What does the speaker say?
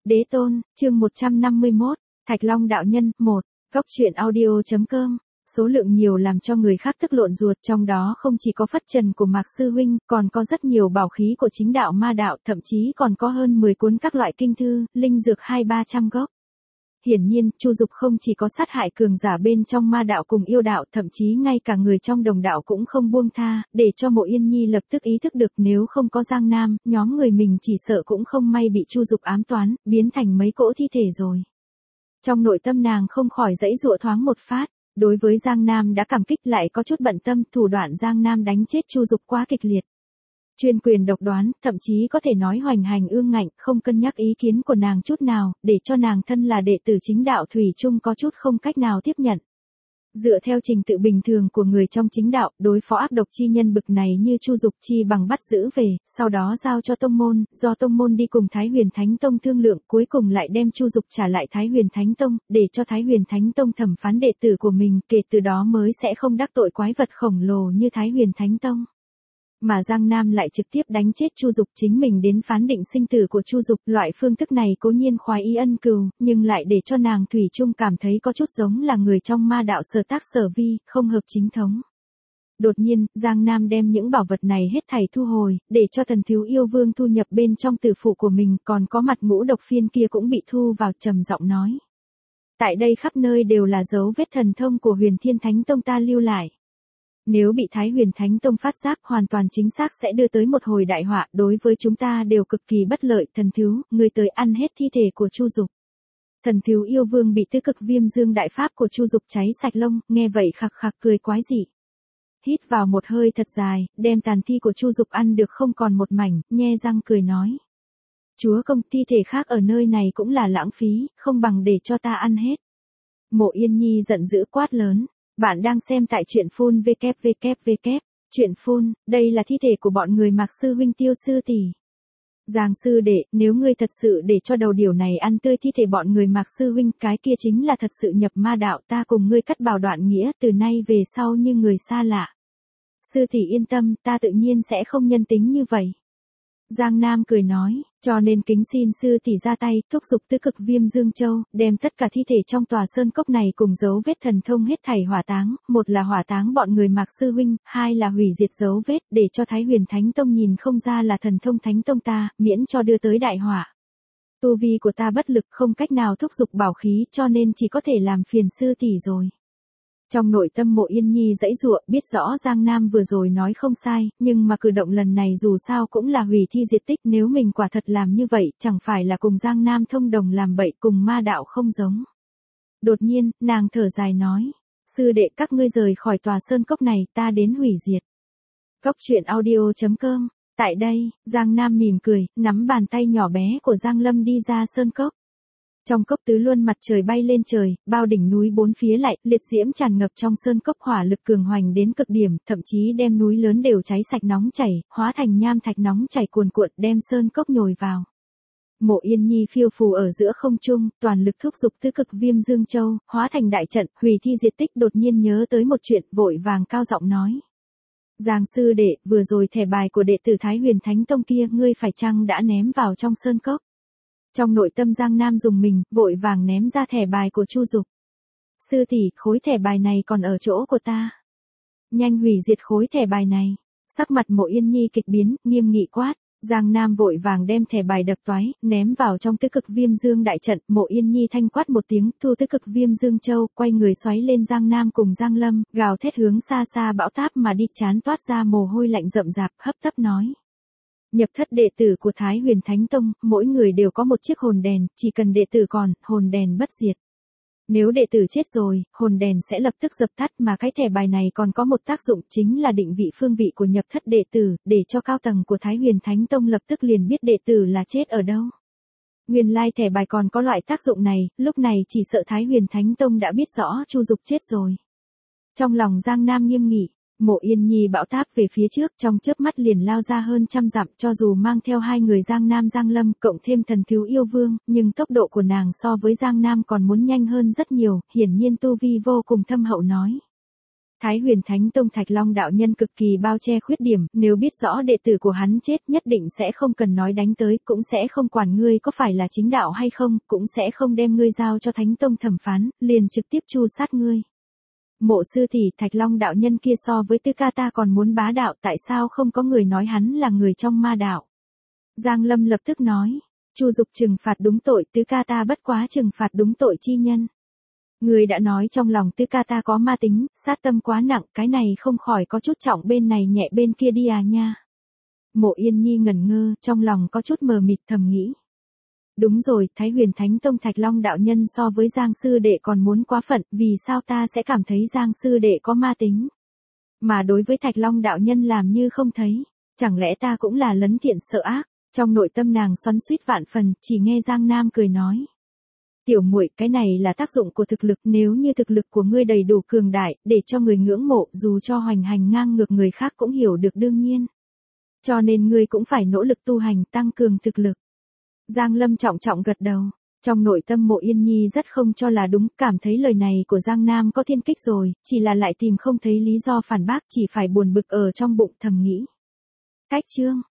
Đế tôn, chương 151, Thạch Long đạo nhân, 1, Góc truyện audio.com. Số lượng nhiều làm cho người khác tức lộn ruột, trong đó không chỉ có phất trần của Mạc Sư Huynh, còn có rất nhiều bảo khí của chính đạo ma đạo, thậm chí còn có hơn 10 cuốn các loại kinh thư, linh dược 200-300 gốc. Hiển nhiên, Chu Dục không chỉ có sát hại cường giả bên trong ma đạo cùng yêu đạo, thậm chí ngay cả người trong đồng đạo cũng không buông tha, để cho Mộ Yên Nhi lập tức ý thức được nếu không có Giang Nam, nhóm người mình chỉ sợ cũng không may bị Chu Dục ám toán, biến thành mấy cỗ thi thể rồi. Trong nội tâm nàng không khỏi giãy giụa thoáng một phát, đối với Giang Nam đã cảm kích lại có chút bận tâm, thủ đoạn Giang Nam đánh chết Chu Dục quá kịch liệt. Chuyên quyền độc đoán, thậm chí có thể nói hoành hành ương ngạnh, không cân nhắc ý kiến của nàng chút nào, để cho nàng thân là đệ tử chính đạo thủy chung có chút không cách nào tiếp nhận. Dựa theo trình tự bình thường của người trong chính đạo, đối phó ác độc chi nhân bực này như Chu Dục chi bằng bắt giữ về, sau đó giao cho tông môn, do tông môn đi cùng Thái Huyền Thánh Tông thương lượng, cuối cùng lại đem Chu Dục trả lại Thái Huyền Thánh Tông, để cho Thái Huyền Thánh Tông thẩm phán đệ tử của mình, kể từ đó mới sẽ không đắc tội quái vật khổng lồ như Thái Huyền Thánh Tông. Mà Giang Nam lại trực tiếp đánh chết Chu Dục, chính mình đến phán định sinh tử của Chu Dục, loại phương thức này cố nhiên khoái ý ân cừu, nhưng lại để cho nàng thủy chung cảm thấy có chút giống là người trong ma đạo sở tác sở vi, không hợp chính thống. Đột nhiên, Giang Nam đem những bảo vật này hết thảy thu hồi, để cho Thần Thiếu Yêu Vương thu nhập bên trong tử phụ của mình, còn có mặt ngũ độc phiên kia cũng bị thu vào, trầm giọng nói. Tại đây khắp nơi đều là dấu vết thần thông của Huyền Thiên Thánh Tông ta lưu lại. Nếu bị Thái Huyền Thánh Tông phát giác, hoàn toàn chính xác sẽ đưa tới một hồi đại họa, đối với chúng ta đều cực kỳ bất lợi. Thần Thiếu, ngươi tới ăn hết thi thể của Chu Dục. Thần Thiếu Yêu Vương bị Tứ Cực Viêm Dương đại pháp của Chu Dục cháy sạch lông, nghe vậy khặc khặc cười quái dị. Hít vào một hơi thật dài, đem tàn thi của Chu Dục ăn được không còn một mảnh, nhe răng cười nói. Chúa công, thi thể khác ở nơi này cũng là lãng phí, không bằng để cho ta ăn hết. Mộ Yên Nhi giận dữ quát lớn. Bạn đang xem tại truyện phun www. Truyện phun, đây là thi thể của bọn người Mạc Sư Huynh Tiêu Sư tỷ. Giang sư đệ, nếu ngươi thật sự để cho đầu điểu này ăn tươi thi thể bọn người Mạc Sư Huynh, cái kia chính là thật sự nhập ma đạo, ta cùng ngươi cắt bảo đoạn nghĩa, từ nay về sau như người xa lạ. Sư tỷ yên tâm, ta tự nhiên sẽ không nhân tính như vậy. Giang Nam cười nói, cho nên kính xin sư tỷ ra tay, thúc giục Tứ Cực Viêm Dương Châu, đem tất cả thi thể trong tòa sơn cốc này cùng dấu vết thần thông hết thảy hỏa táng, một là hỏa táng bọn người Mạc Sư Huynh, hai là hủy diệt dấu vết, để cho Thái Huyền Thánh Tông nhìn không ra là thần thông Thánh Tông ta, miễn cho đưa tới đại hỏa. Tu vi của ta bất lực, không cách nào thúc giục bảo khí, cho nên chỉ có thể làm phiền sư tỷ rồi. Trong nội tâm Mộ Yên Nhi giãy giụa, biết rõ Giang Nam vừa rồi nói không sai, nhưng mà cử động lần này dù sao cũng là hủy thi diệt tích, nếu mình quả thật làm như vậy, chẳng phải là cùng Giang Nam thông đồng làm bậy, cùng ma đạo không giống. Đột nhiên, nàng thở dài nói, sư đệ các ngươi rời khỏi tòa sơn cốc này, ta đến hủy diệt. Góc truyện audio.com. Tại đây, Giang Nam mỉm cười, nắm bàn tay nhỏ bé của Giang Lâm đi ra sơn cốc. Trong cốc tứ luân mặt trời bay lên trời, bao đỉnh núi bốn phía lại, liệt diễm tràn ngập trong sơn cốc, hỏa lực cường hoành đến cực điểm, thậm chí đem núi lớn đều cháy sạch nóng chảy, hóa thành nham thạch nóng chảy cuồn cuộn, đem sơn cốc nhồi vào. Mộ Yên Nhi phiêu phù ở giữa không trung, toàn lực thúc giục Tứ Cực Viêm Dương Châu, hóa thành đại trận, hủy thi diệt tích, đột nhiên nhớ tới một chuyện, vội vàng cao giọng nói. Giang sư đệ, vừa rồi thẻ bài của đệ tử Thái Huyền Thánh Tông kia, ngươi phải chăng đã ném vào trong sơn cốc? Trong nội tâm Giang Nam dùng mình, vội vàng ném ra thẻ bài của Chu Dục. Sư tỷ, khối thẻ bài này còn ở chỗ của ta. Nhanh hủy diệt khối thẻ bài này. Sắc mặt Mộ Yên Nhi kịch biến, nghiêm nghị quát. Giang Nam vội vàng đem thẻ bài đập toái, ném vào trong Tứ Cực Viêm Dương đại trận. Mộ Yên Nhi thanh quát một tiếng, thu Tứ Cực Viêm Dương Châu, quay người xoáy lên Giang Nam cùng Giang Lâm, gào thét hướng xa xa bão táp mà đi, chán toát ra mồ hôi lạnh rậm rạp, hấp tấp nói. Nhập thất đệ tử của Thái Huyền Thánh Tông, mỗi người đều có một chiếc hồn đèn, chỉ cần đệ tử còn, hồn đèn bất diệt. Nếu đệ tử chết rồi, hồn đèn sẽ lập tức dập tắt, mà cái thẻ bài này còn có một tác dụng, chính là định vị phương vị của nhập thất đệ tử, để cho cao tầng của Thái Huyền Thánh Tông lập tức liền biết đệ tử là chết ở đâu. Nguyên lai thẻ bài còn có loại tác dụng này, lúc này chỉ sợ Thái Huyền Thánh Tông đã biết rõ Chu Dục chết rồi. Trong lòng Giang Nam nghiêm nghị. Mộ Yên Nhi bão táp về phía trước, trong chớp mắt liền lao ra hơn trăm dặm, cho dù mang theo hai người Giang Nam Giang Lâm, cộng thêm Thần Thiếu Yêu Vương, nhưng tốc độ của nàng so với Giang Nam còn muốn nhanh hơn rất nhiều, hiển nhiên tu vi vô cùng thâm hậu nói. Thái Huyền Thánh Tông Thạch Long đạo nhân cực kỳ bao che khuyết điểm, nếu biết rõ đệ tử của hắn chết nhất định sẽ không cần nói đánh tới, cũng sẽ không quản ngươi có phải là chính đạo hay không, cũng sẽ không đem ngươi giao cho Thánh Tông thẩm phán, liền trực tiếp tru sát ngươi. Mộ sư tỷ, Thạch Long đạo nhân kia so với Tư Ca ta còn muốn bá đạo, tại sao không có người nói hắn là người trong ma đạo? Giang Lâm lập tức nói, Chu Dục trừng phạt đúng tội, Tư Ca ta bất quá trừng phạt đúng tội chi nhân. Người đã nói trong lòng Tư Ca ta có ma tính, sát tâm quá nặng, cái này không khỏi có chút trọng bên này nhẹ bên kia đi à nha. Mộ Yên Nhi ngẩn ngơ, trong lòng có chút mờ mịt thầm nghĩ. Đúng rồi, Thái Huyền Thánh Tông Thạch Long đạo nhân so với Giang sư đệ còn muốn quá phận, vì sao ta sẽ cảm thấy Giang sư đệ có ma tính? Mà đối với Thạch Long đạo nhân làm như không thấy, chẳng lẽ ta cũng là lấn thiện sợ ác? Trong nội tâm nàng xoắn xuýt vạn phần, chỉ nghe Giang Nam cười nói. Tiểu muội, cái này là tác dụng của thực lực, nếu như thực lực của ngươi đầy đủ cường đại, để cho người ngưỡng mộ, dù cho hoành hành ngang ngược người khác cũng hiểu được đương nhiên. Cho nên ngươi cũng phải nỗ lực tu hành, tăng cường thực lực. Giang Lâm trọng trọng gật đầu, trong nội tâm Mộ Yên Nhi rất không cho là đúng, cảm thấy lời này của Giang Nam có thiên kích rồi, chỉ là lại tìm không thấy lý do phản bác, chỉ phải buồn bực ở trong bụng thầm nghĩ. Cách chương